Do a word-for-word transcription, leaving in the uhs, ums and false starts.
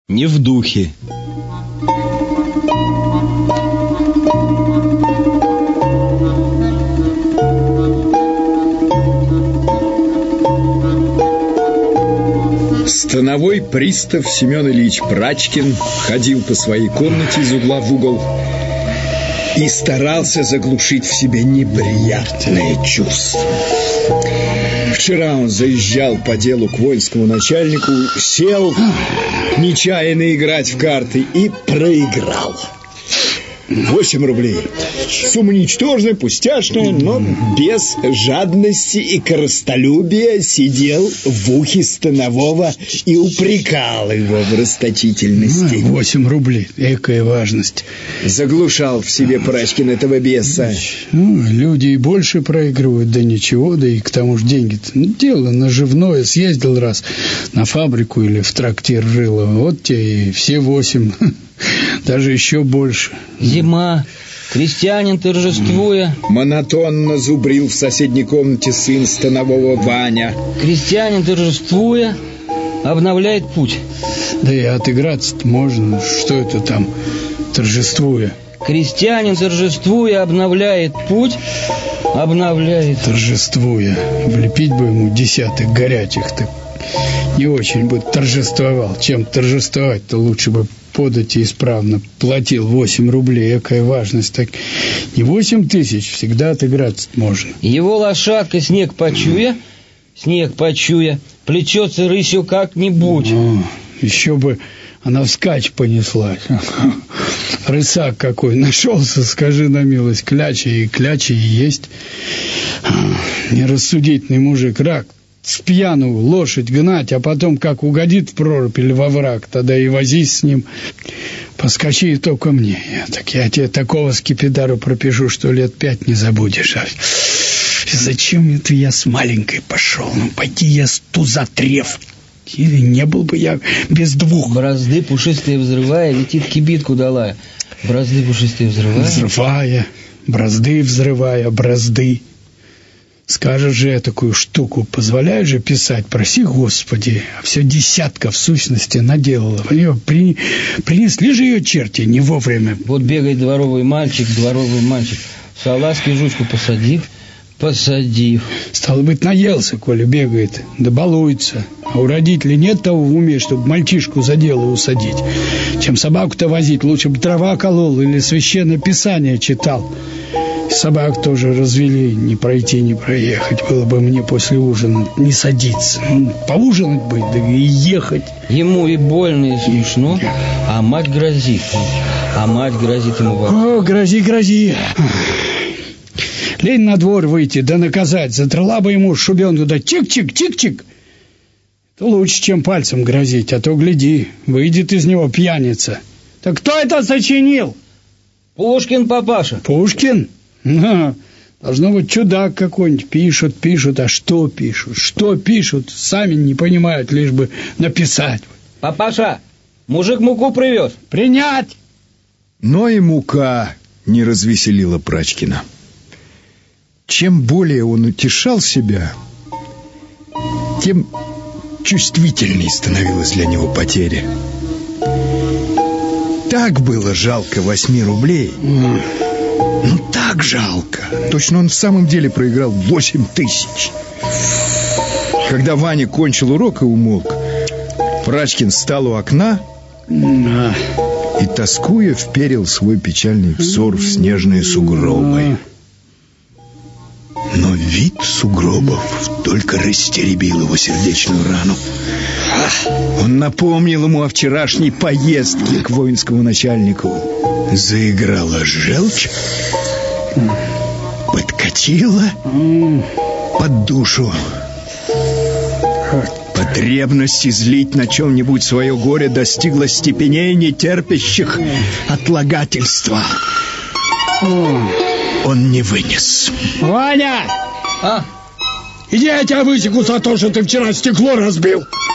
Не в духе. Становой пристав Семен Ильич Прачкин ходил по своей комнате из угла в угол и старался заглушить в себе неприятные чувства. Вчера он заезжал по делу к воинскому начальнику, сел нечаянно играть в карты и проиграл. Восемь рублей. Сумма ничтожная, пустяшная, но без жадности и корыстолюбия сидел в ухе Станового и упрекал его в расточительности. Восемь рублей, экая важность. Заглушал в себе Прачкин этого беса. Ну, люди и больше проигрывают, да ничего, да и к тому же деньги-то. Ну, дело наживное, съездил раз на фабрику или в трактир рыло, вот те и все восемь. Даже еще больше. Зима. Крестьянин, торжествуя, монотонно зубрил в соседней комнате сын Станового Ваня. Крестьянин, торжествуя, обновляет путь. Да и отыграться-то можно. Что это там, торжествуя? Крестьянин, торжествуя, обновляет путь. Обновляет. Торжествуя. Влепить бы ему десяток горячих-то не очень бы торжествовал. Чем торжествовать-то лучше бы подать и исправно платил восемь рублей. Какая важность. Так не восемь тысяч, всегда отыграться можно. Его лошадка, снег почуя, снег почуя, плечется рысью как-нибудь. О, еще бы она вскачь понеслась. Рысак какой нашелся, скажи на милость, кляча и кляча и есть. Нерассудительный мужик, рак. С пьяну лошадь гнать, а потом как угодит в прорубь или во враг, тогда и возись с ним. Поскочи только мне. Я, так я тебе такого скипидару пропишу, что лет пять не забудешь. А зачем это я с маленькой пошел? Ну, пойди я с туза треф. Или не был бы я без двух. Бразды пушистые взрывая, летит кибитку долая. Бразды пушистые взрывая. Взрывая, бразды взрывая, бразды. Скажешь же я такую штуку, позволяешь же писать, проси Господи, а все десятка в сущности наделала. Ее при... принесли же ее черти не вовремя. Вот бегает дворовый мальчик, дворовый мальчик, салазки жучку посадив, посадив. Стало быть, наелся, коли бегает, да балуется. А у родителей нет того в уме, чтобы мальчишку за дело усадить. Чем собаку-то возить, лучше бы дрова колол или священное писание читал. Собак тоже развели, не пройти, не проехать. Было бы мне после ужина не садиться. Поужинать бы, да и ехать. Ему и больно, и смешно, а мать грозит. А мать грозит ему в окно. О, грози, грози. Лень на двор выйти, да наказать. Задрала бы ему шубенку, да чик-чик, чик-чик. Это лучше, чем пальцем грозить, а то, гляди, выйдет из него пьяница. Так кто это сочинил? Пушкин, папаша. Пушкин? На, должно быть чудак какой-нибудь. Пишут, пишут, а что пишут? Что пишут? Сами не понимают, лишь бы написать. Папаша, мужик муку привез. Принять! Но и мука не развеселила Прачкина. Чем более он утешал себя, тем чувствительней становилась для него потеря. Так было жалко восьми рублей. Ну, так жалко. Точно он в самом деле проиграл восемь тысяч. Когда Ваня кончил урок и умолк, Прачкин встал у окна и, тоскуя, вперил свой печальный взор в снежные сугробы. Но вид сугробов только растеребил его сердечную рану. Он напомнил ему о вчерашней поездке к воинскому начальнику. Заиграла желчь, подкатила под душу. Потребность излить на чем-нибудь свое горе достигла степеней, не терпящих отлагательства. Он не вынес. Ваня! А? Иди, я тебя высеку за то, что ты вчера стекло разбил.